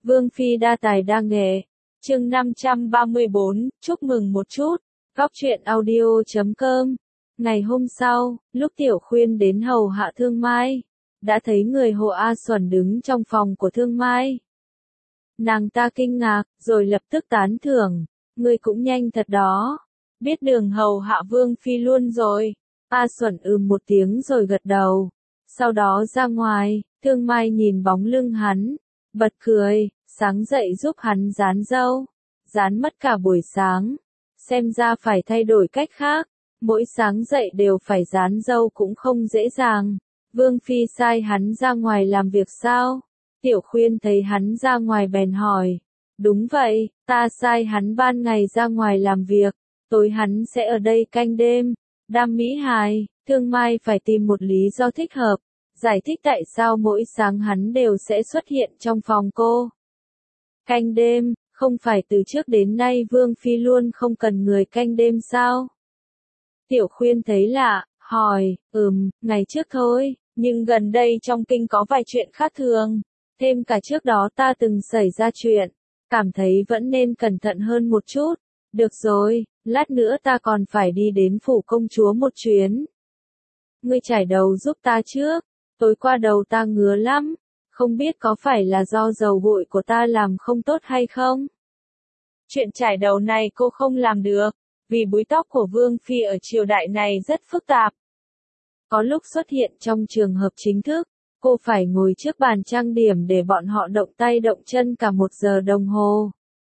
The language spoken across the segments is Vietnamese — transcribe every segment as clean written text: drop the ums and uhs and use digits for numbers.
Vương Phi đa tài đa nghệ. Chương 534, chúc mừng một chút. Góc truyện audio.com. Ngày hôm sau, lúc Tiểu Khuyên đến hầu hạ Thương Mai, đã thấy người Hồ A Xuẩn đứng trong phòng của Thương Mai. Nàng ta kinh ngạc, rồi lập tức tán thưởng, ngươi cũng nhanh thật đó, biết đường hầu hạ Vương Phi luôn rồi. A Xuẩn một tiếng rồi gật đầu. Sau đó ra ngoài, Thương Mai nhìn bóng lưng hắn, bật cười, sáng dậy giúp hắn dán râu, dán mất cả buổi sáng. Xem ra phải thay đổi cách khác, mỗi sáng dậy đều phải dán râu cũng không dễ dàng. Vương Phi sai hắn ra ngoài làm việc sao? Tiểu Khuyên thấy hắn ra ngoài bèn hỏi. Đúng vậy, ta sai hắn ban ngày ra ngoài làm việc, tối hắn sẽ ở đây canh đêm. Đam mỹ hài, Thương Mai phải tìm một lý do thích hợp, giải thích tại sao mỗi sáng hắn đều sẽ xuất hiện trong phòng cô. Canh đêm, không phải từ trước đến nay Vương Phi luôn không cần người canh đêm sao? Tiểu Khuyên thấy lạ, hỏi, ngày trước thôi, nhưng gần đây trong kinh có vài chuyện khác thường, thêm cả trước đó ta từng xảy ra chuyện, cảm thấy vẫn nên cẩn thận hơn một chút. Được rồi, lát nữa ta còn phải đi đến phủ công chúa một chuyến. Ngươi chải đầu giúp ta trước, tối qua đầu ta ngứa lắm, không biết có phải là do dầu gội của ta làm không tốt hay không? Chuyện chải đầu này cô không làm được, vì búi tóc của Vương Phi ở triều đại này rất phức tạp. Có lúc xuất hiện trong trường hợp chính thức, cô phải ngồi trước bàn trang điểm để bọn họ động tay động chân cả 1 giờ đồng hồ.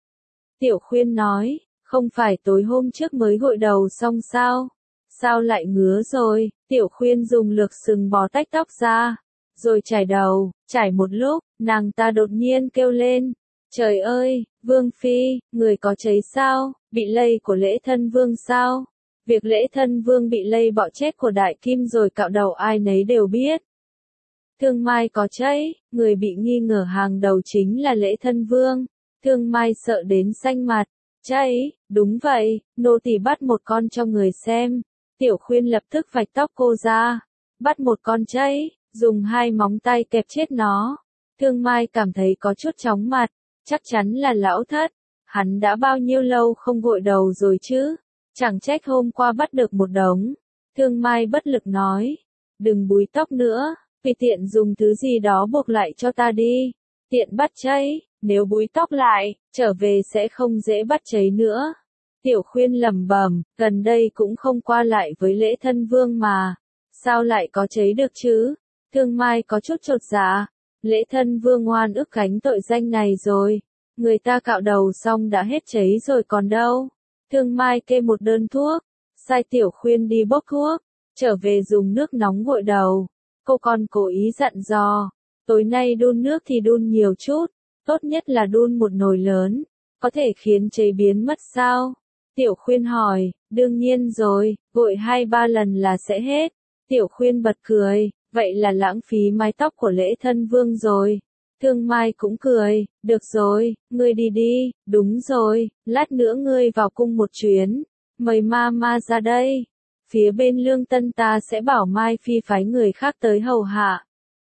Tiểu Khuyên nói, không phải tối hôm trước mới gội đầu xong sao? Sao lại ngứa rồi? Tiểu Khuyên dùng lược sừng bó tách tóc ra, rồi chải đầu, chải một lúc, nàng ta đột nhiên kêu lên. Trời ơi, Vương Phi, người có cháy sao? Bị lây của lễ thân vương sao? Việc lễ thân vương bị lây bọ chết của đại kim rồi cạo đầu ai nấy đều biết. Thương Mai có cháy, người bị nghi ngờ hàng đầu chính là lễ thân vương. Thương Mai sợ đến xanh mặt. Cháy, đúng vậy, nô tỳ bắt một con cho người xem. Tiểu Khuyên lập tức vạch tóc cô ra. Bắt một con cháy, dùng 2 móng tay kẹp chết nó. Thương Mai cảm thấy có chút chóng mặt, chắc chắn là lão thất. Hắn đã bao nhiêu lâu không gội đầu rồi chứ? Chẳng trách hôm qua bắt được một đống. Thương Mai bất lực nói. Đừng búi tóc nữa, vì tiện dùng thứ gì đó buộc lại cho ta đi. Tiện bắt cháy, nếu búi tóc lại, trở về sẽ không dễ bắt cháy nữa. Tiểu Khuyên lẩm bẩm, gần đây cũng không qua lại với lễ thân vương mà. Sao lại có cháy được chứ? Thương Mai có chút chột dạ. Lễ thân vương oan ức gánh tội danh này rồi. Người ta cạo đầu xong đã hết cháy rồi còn đâu. Thương Mai kê một đơn thuốc, sai Tiểu Khuyên đi bốc thuốc, trở về dùng nước nóng gội đầu. Cô còn cố ý dặn dò, tối nay đun nước thì đun nhiều chút, tốt nhất là đun một nồi lớn, có thể khiến cháy biến mất sao? Tiểu Khuyên hỏi, đương nhiên rồi, gội 2-3 lần là sẽ hết. Tiểu Khuyên bật cười, vậy là lãng phí mái tóc của lễ thân vương rồi. Thương Mai cũng cười, được rồi, ngươi đi đi, đúng rồi, lát nữa ngươi vào cung một chuyến, mời Mama ra đây. Phía bên Lương Tân ta sẽ bảo Mai Phi phái người khác tới hầu hạ.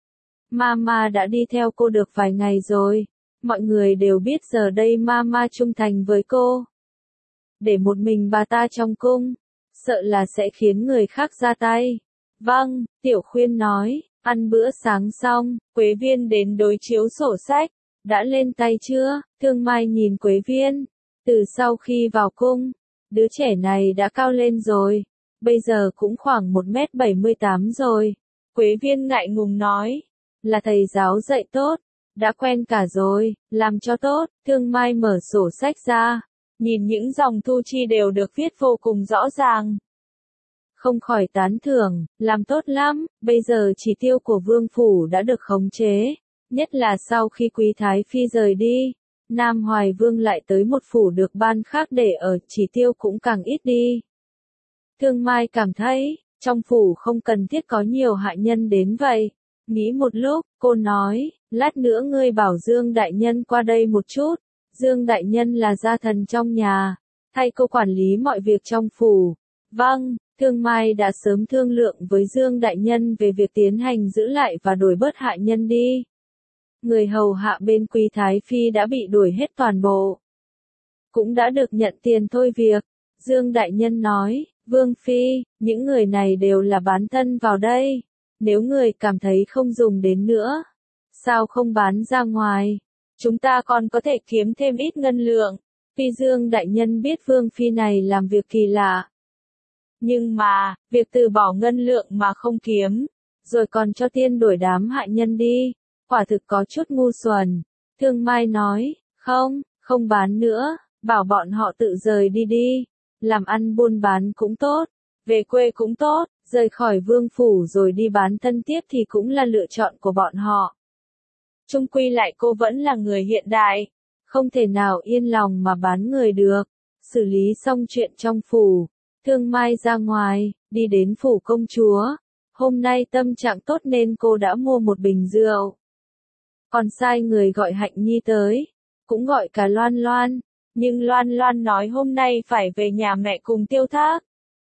Mama đã đi theo cô được vài ngày rồi, mọi người đều biết giờ đây Mama trung thành với cô. Để một mình bà ta trong cung, sợ là sẽ khiến người khác ra tay. Vâng, Tiểu Khuyên nói. Ăn bữa sáng xong, Quế Viên đến đối chiếu sổ sách. Đã lên tay chưa? Thương Mai nhìn Quế Viên. Từ sau khi vào cung, đứa trẻ này đã cao lên rồi. Bây giờ cũng khoảng 1m78 rồi. Quế Viên ngại ngùng nói. Là thầy giáo dạy tốt. Đã quen cả rồi, làm cho tốt. Thương Mai mở sổ sách ra. Nhìn những dòng thu chi đều được viết vô cùng rõ ràng. Không khỏi tán thưởng, làm tốt lắm, bây giờ chỉ tiêu của Vương Phủ đã được khống chế, nhất là sau khi Quý Thái Phi rời đi, Nam Hoài Vương lại tới một phủ được ban khác để ở, chỉ tiêu cũng càng ít đi. Thương Mai cảm thấy, trong phủ không cần thiết có nhiều hạ nhân đến vậy. Nghĩ một lúc, cô nói, lát nữa ngươi bảo Dương Đại Nhân qua đây một chút, Dương Đại Nhân là gia thần trong nhà, thay cô quản lý mọi việc trong phủ. Vâng. Thương Mai đã sớm thương lượng với Dương Đại Nhân về việc tiến hành giữ lại và đổi bớt hạ nhân đi. người hầu hạ bên Quý Thái Phi đã bị đuổi hết toàn bộ. Cũng đã được nhận tiền thôi việc. Dương Đại Nhân nói, Vương Phi, những người này đều là bán thân vào đây. Nếu người cảm thấy không dùng đến nữa, sao không bán ra ngoài? Chúng ta còn có thể kiếm thêm ít ngân lượng. Phi Dương Đại Nhân biết Vương Phi này làm việc kỳ lạ. Nhưng mà, việc từ bỏ ngân lượng mà không kiếm, rồi còn cho tiên đổi đám hại nhân đi, quả thực có chút ngu xuẩn. Thương Mai nói, không bán nữa, bảo bọn họ tự rời đi đi. Làm ăn buôn bán cũng tốt, về quê cũng tốt, rời khỏi vương phủ rồi đi bán thân tiếp thì cũng là lựa chọn của bọn họ. Chung quy lại cô vẫn là người hiện đại, không thể nào yên lòng mà bán người được. Xử lý xong chuyện trong phủ, Thương Mai ra ngoài, đi đến phủ công chúa. Hôm nay tâm trạng tốt nên cô đã mua một bình rượu. Còn sai người gọi Hạnh Nhi tới, cũng gọi cả Loan Loan. Nhưng Loan Loan nói hôm nay phải về nhà mẹ cùng Tiêu Thác,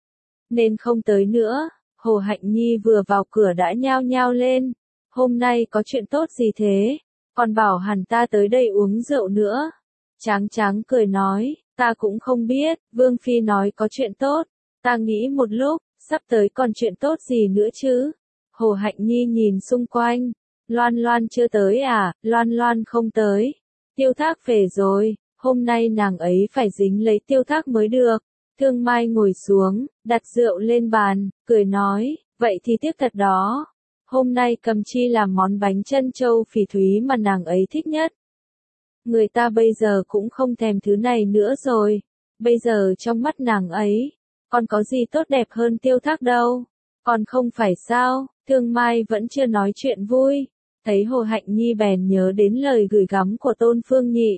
nên không tới nữa. Hồ Hạnh Nhi vừa vào cửa đã nhao nhao lên. Hôm nay có chuyện tốt gì thế? Còn bảo hẳn ta tới đây uống rượu nữa. Tráng Tráng cười nói, ta cũng không biết, Vương Phi nói có chuyện tốt. Ta nghĩ một lúc, sắp tới còn chuyện tốt gì nữa chứ? Hồ Hạnh Nhi nhìn xung quanh. Loan Loan chưa tới à? Loan Loan không tới. Tiêu Thác về rồi. Hôm nay nàng ấy phải dính lấy Tiêu Thác mới được. Thương Mai ngồi xuống, đặt rượu lên bàn, cười nói, vậy thì tiếc thật đó. Hôm nay Cầm Chi làm món bánh chân trâu phỉ thúy mà nàng ấy thích nhất. Người ta bây giờ cũng không thèm thứ này nữa rồi. Bây giờ trong mắt nàng ấy, còn có gì tốt đẹp hơn Tiêu Thác đâu. Còn không phải sao, Thương Mai vẫn chưa nói chuyện vui. Thấy Hồ Hạnh Nhi bèn nhớ đến lời gửi gắm của Tôn Phương Nhị.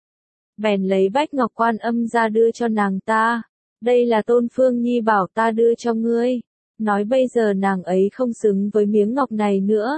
Bèn lấy bách ngọc Quan Âm ra đưa cho nàng ta. Đây là Tôn Phương Nhi bảo ta đưa cho ngươi. Nói bây giờ nàng ấy không xứng với miếng ngọc này nữa.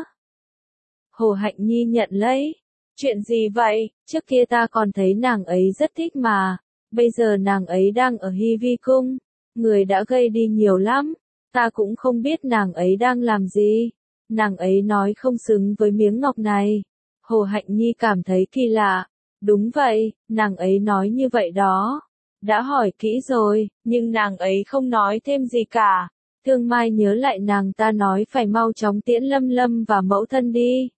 Hồ Hạnh Nhi nhận lấy. Chuyện gì vậy? Trước kia ta còn thấy nàng ấy rất thích mà. Bây giờ nàng ấy đang ở Hy Vi Cung. Người đã gây đi nhiều lắm. Ta cũng không biết nàng ấy đang làm gì. Nàng ấy nói không xứng với miếng ngọc này. Hồ Hạnh Nhi cảm thấy kỳ lạ. Đúng vậy, nàng ấy nói như vậy đó. Đã hỏi kỹ rồi, nhưng nàng ấy không nói thêm gì cả. Thương Mai nhớ lại nàng ta nói phải mau chóng tiễn Lâm Lâm và mẫu thân đi.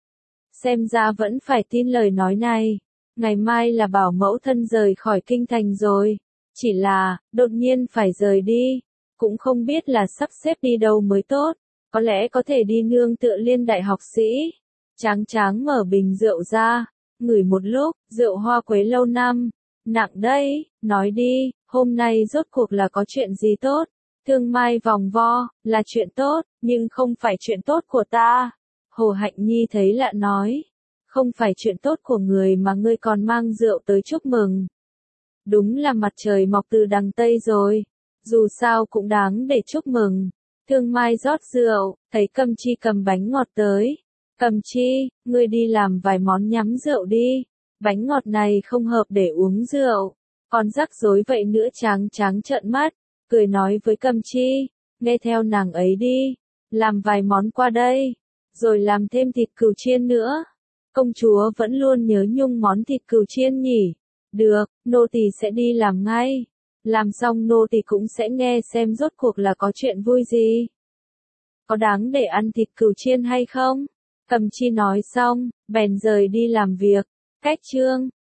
Xem ra vẫn phải tin lời nói này. Ngày mai là bảo mẫu thân rời khỏi kinh thành rồi. Chỉ là, đột nhiên phải rời đi. Cũng không biết là sắp xếp đi đâu mới tốt. Có lẽ có thể đi nương tựa Liên đại học sĩ. Tráng Tráng mở bình rượu ra. Ngửi một lúc, rượu hoa quế lâu năm. Nặng đây, nói đi, hôm nay rốt cuộc là có chuyện gì tốt? Thương Mai vòng vo, là chuyện tốt, nhưng không phải chuyện tốt của ta. Hồ Hạnh Nhi thấy lạ nói. Không phải chuyện tốt của người mà ngươi còn mang rượu tới chúc mừng. Đúng là mặt trời mọc từ đằng Tây rồi. Dù sao cũng đáng để chúc mừng. Thương Mai rót rượu, thấy Cầm Chi cầm bánh ngọt tới. Cầm Chi, ngươi đi làm vài món nhắm rượu đi. Bánh ngọt này không hợp để uống rượu. Còn rắc rối vậy nữa. Tráng Tráng trợn mắt, cười nói với Cầm Chi, nghe theo nàng ấy đi. Làm vài món qua đây, rồi làm thêm thịt cừu chiên nữa. Công chúa vẫn luôn nhớ nhung món thịt cừu chiên nhỉ. Được, nô tỳ sẽ đi làm ngay. Làm xong nô tỳ cũng sẽ nghe xem rốt cuộc là có chuyện vui gì. Có đáng để ăn thịt cừu chiên hay không? Cầm Chi nói xong, bèn rời đi làm việc. Cách chương